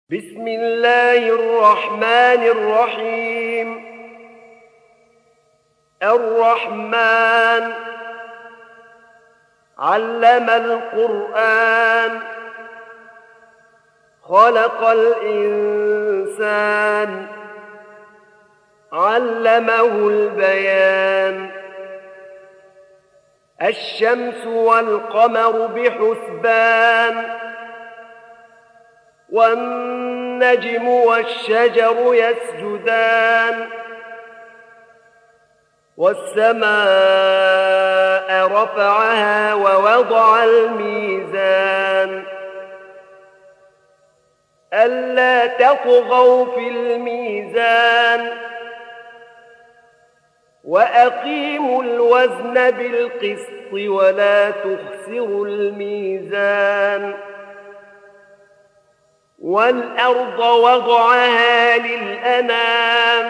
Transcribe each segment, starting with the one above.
بسم الله الرحمن الرحيم. الرحمن علم القرآن، خلق الإنسان، علمه البيان. الشمس والقمر بحسبان، والنجم والشجر يسجدان. والسماء رفعها ووضع الميزان، ألا تطغوا في الميزان، وأقيموا الوزن بالقسط ولا تخسروا الميزان. والأرض وضعها للأنام،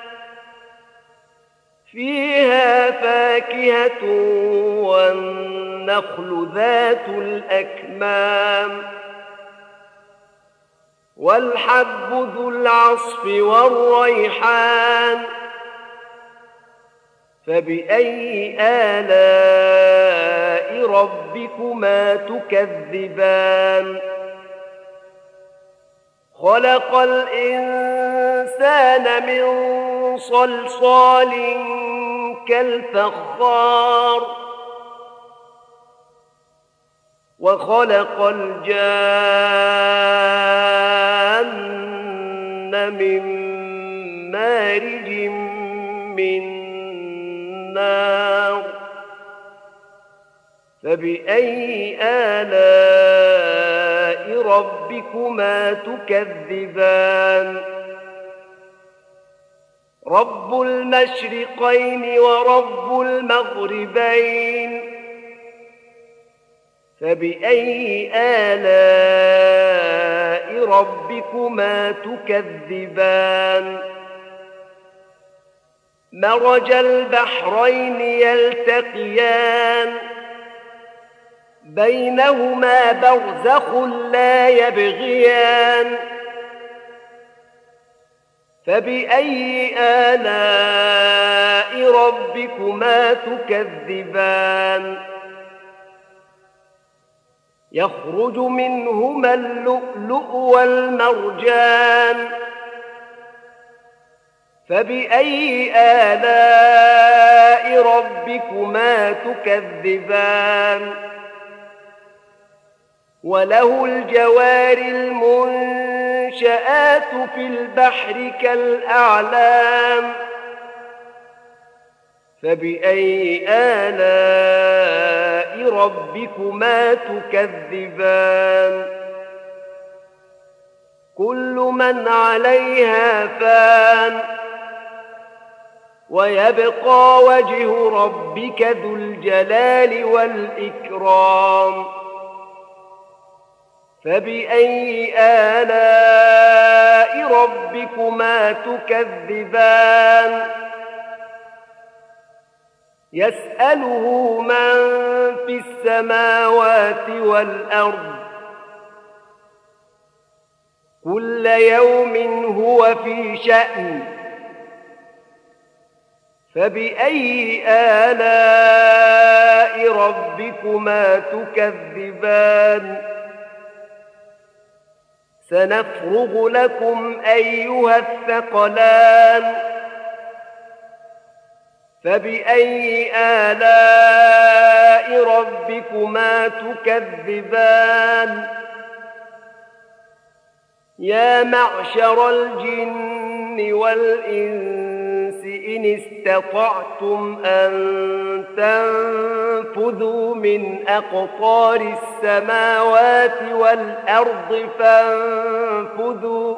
فيها فاكهة والنخل ذات الأكمام، والحب ذو العصف والريحان. فبأي آلاء ربكما تكذبان؟ خلق الإنسان من صلصال كالفخار، وخلق الجان من مارج من نار. فبأي آلاء ربكما تكذبان؟ رب المشرقين ورب المغربين. فبأي آلاء ربكما تكذبان؟ مرج البحرين يلتقيان، بينهما برزخ لا يبغيان. فبأي آلاء ربكما تكذبان؟ يخرج منهما اللؤلؤ والمرجان. فبأي آلاء ربكما تكذبان؟ وله الجوار المنشآت في البحر كالأعلام. فبأي آلاء ربكما تكذبان؟ كل من عليها فان، ويبقى وجه ربك ذو الجلال والإكرام. فبأي آلاء ربكما تكذبان؟ يسأله من في السماوات والأرض، كل يوم هو في شأن. فبأي آلاء ربكما تكذبان؟ سنفرغ لكم أيها الثقلان. فبأي آلاء ربكما تكذبان؟ يا معشر الجن والإنس إن استطعتم أن تنفذوا من أقطار السماوات والأرض فانفذوا،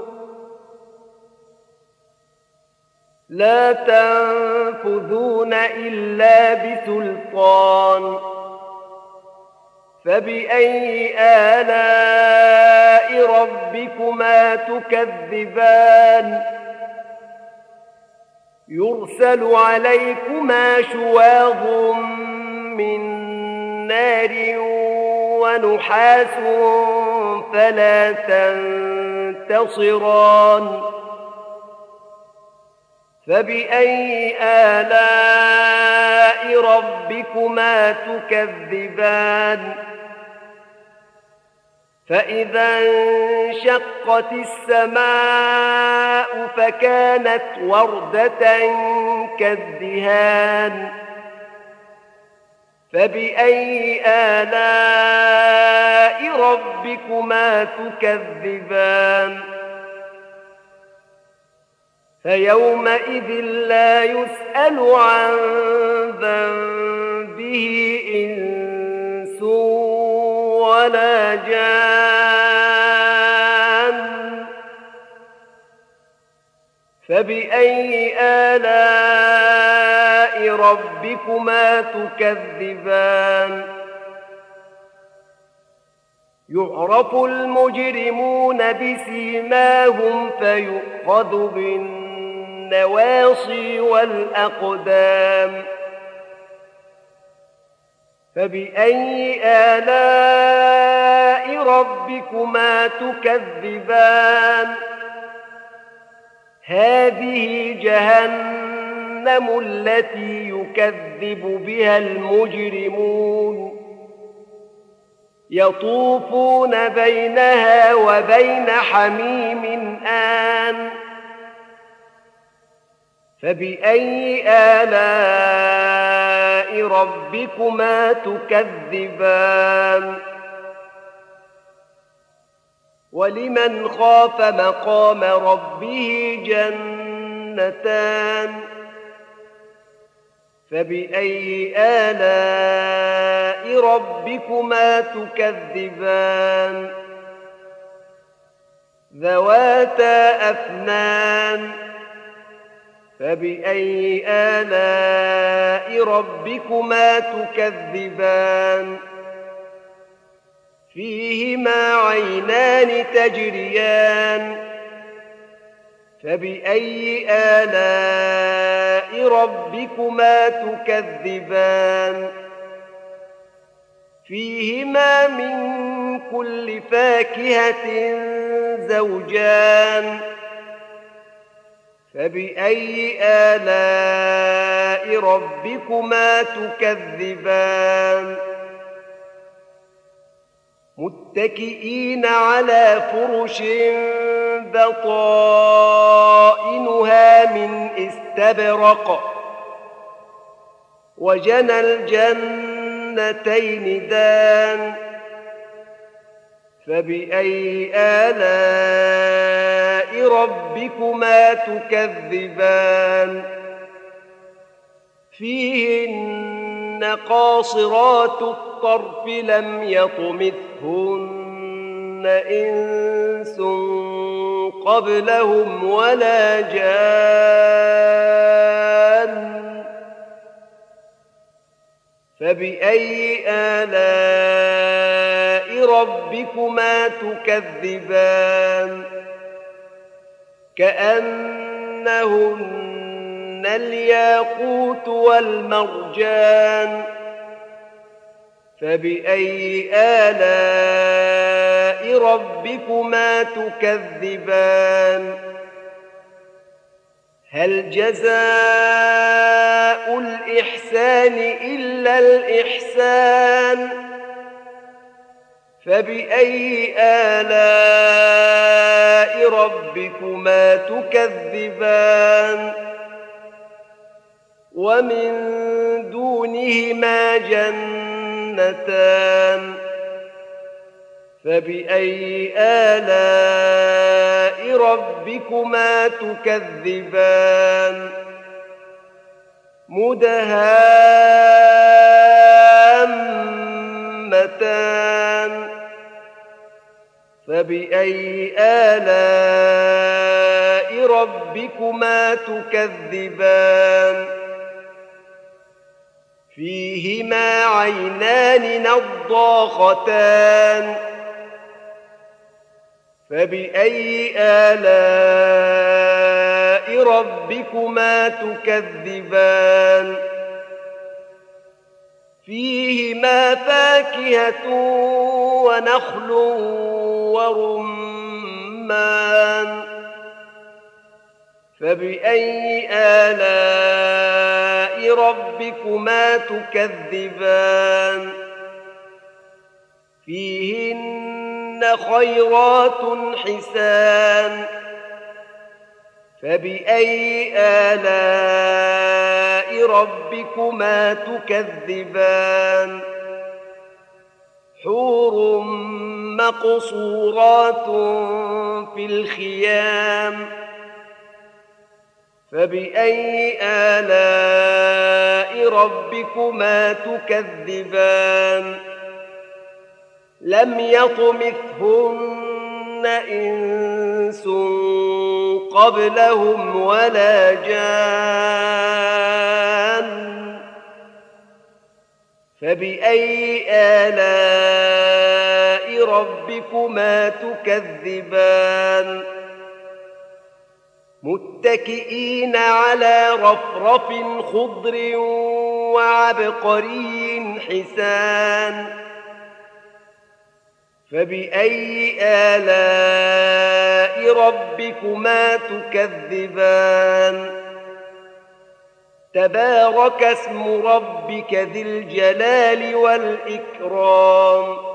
لا تنفذون إلا بسلطان. فبأي آلاء ربكما تكذبان؟ يرسل عليكما شواظ من نار ونحاس فلا تنتصران. ينتصران فبأي آلاء ربكما تكذبان فإذا انشقت السماء فكانت وردة كالدهان فبأي آلاء ربكما تكذبان فيومئذ لا يسأل عن ذنبه إنس ولا جان فبأي آلاء ربكما تكذبان يعرف المجرمون بسيماهم فيؤخذ بالنواصي والأقدام فبأي آلاء ربكما تكذبان هذه جهنم التي يكذب بها المجرمون يطوفون بينها وبين حميم آن فبأي آلاء ربكما تكذبان ولمن خاف مقام ربه جنتان فبأي آلاء ربكما تكذبان ذواتا أفنان فبأي آلاء ربكما تكذبان فيهما عينان تجريان فبأي آلاء ربكما تكذبان فيهما من كل فاكهة زوجان فبأي آلاء ربكما تكذبان متكئين على فرش بطائنها من استبرق وجنى الجنتين دان فبأي آلاء ربكما تكذبان فيهن قاصرات الطرف لم يطمثهن إنس قبلهم ولا جان فبأي آلاء ربكما تكذبان كأنهن الياقوت والمرجان فبأي آلاء ربكما تكذبان هل جزاء الإحسان إلا الإحسان فبأي آلاء ربكما تكذبان ومن دونهما جنتان فبأي آلاء ربكما تكذبان مدهامتان فبأي آلاء ربكما تكذبان فيهما عينان نضاختان فبأي آلاء ربكما تكذبان فيهما فاكهة ونخل ورمان فبأي آلاء ربكما تكذبان فيهن خيرات حسان فبأي آلاء ربكما تكذبان حور مقصورات في الخيام فبأي آلاء ربكما تكذبان لم يطمثهن إنس قبلهم ولا جان فبأي آلاء ربكما تكذبان متكئين على رفرف خضر وعبقري حسان فبأي آلاء ربكما تكذبان تبارك اسم ربك ذي الجلال والإكرام